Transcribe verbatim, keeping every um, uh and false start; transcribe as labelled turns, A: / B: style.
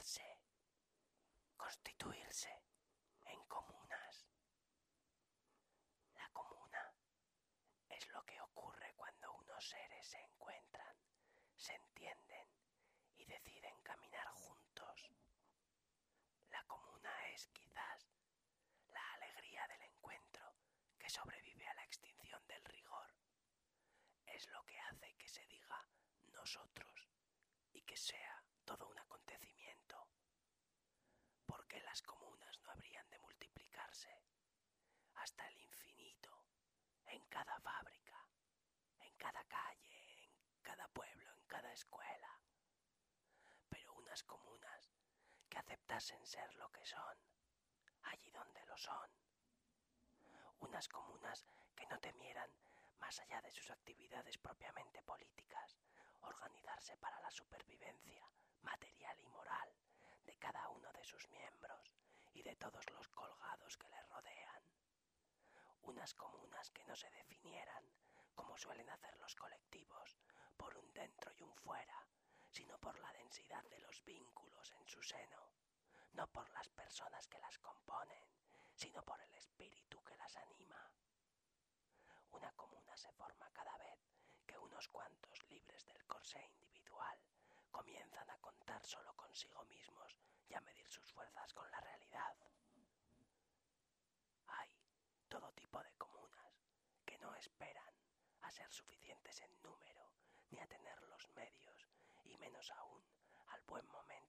A: organizarse, constituirse en comunas. La comuna es lo que ocurre cuando unos seres se encuentran, se entienden y deciden caminar juntos. La comuna es quizás la alegría del encuentro que sobrevive a la extinción del rigor. Es lo que hace que se diga nosotros y que sea todo un acontecimiento. Porque las comunas no habrían de multiplicarse hasta el infinito, en cada fábrica, en cada calle, en cada pueblo, en cada escuela. Pero unas comunas que aceptasen ser lo que son, allí donde lo son. Unas comunas que no temieran, más allá de sus actividades propiamente políticas, organizarse para la supervivencia material y moral de cada uno de sus miembros y de todos los colgados que les rodean. Unas comunas que no se definieran, como suelen hacer los colectivos, por un dentro y un fuera, sino por la densidad de los vínculos en su seno, no por las personas que las componen, sino por el espíritu que las anima. Una comuna se forma cada vez que unos cuantos, libres del corsé individual, comienzan a contar solo consigo mismos y a medir sus fuerzas con la realidad. Hay todo tipo de comunas que no esperan a ser suficientes en número ni a tener los medios, y menos aún al buen momento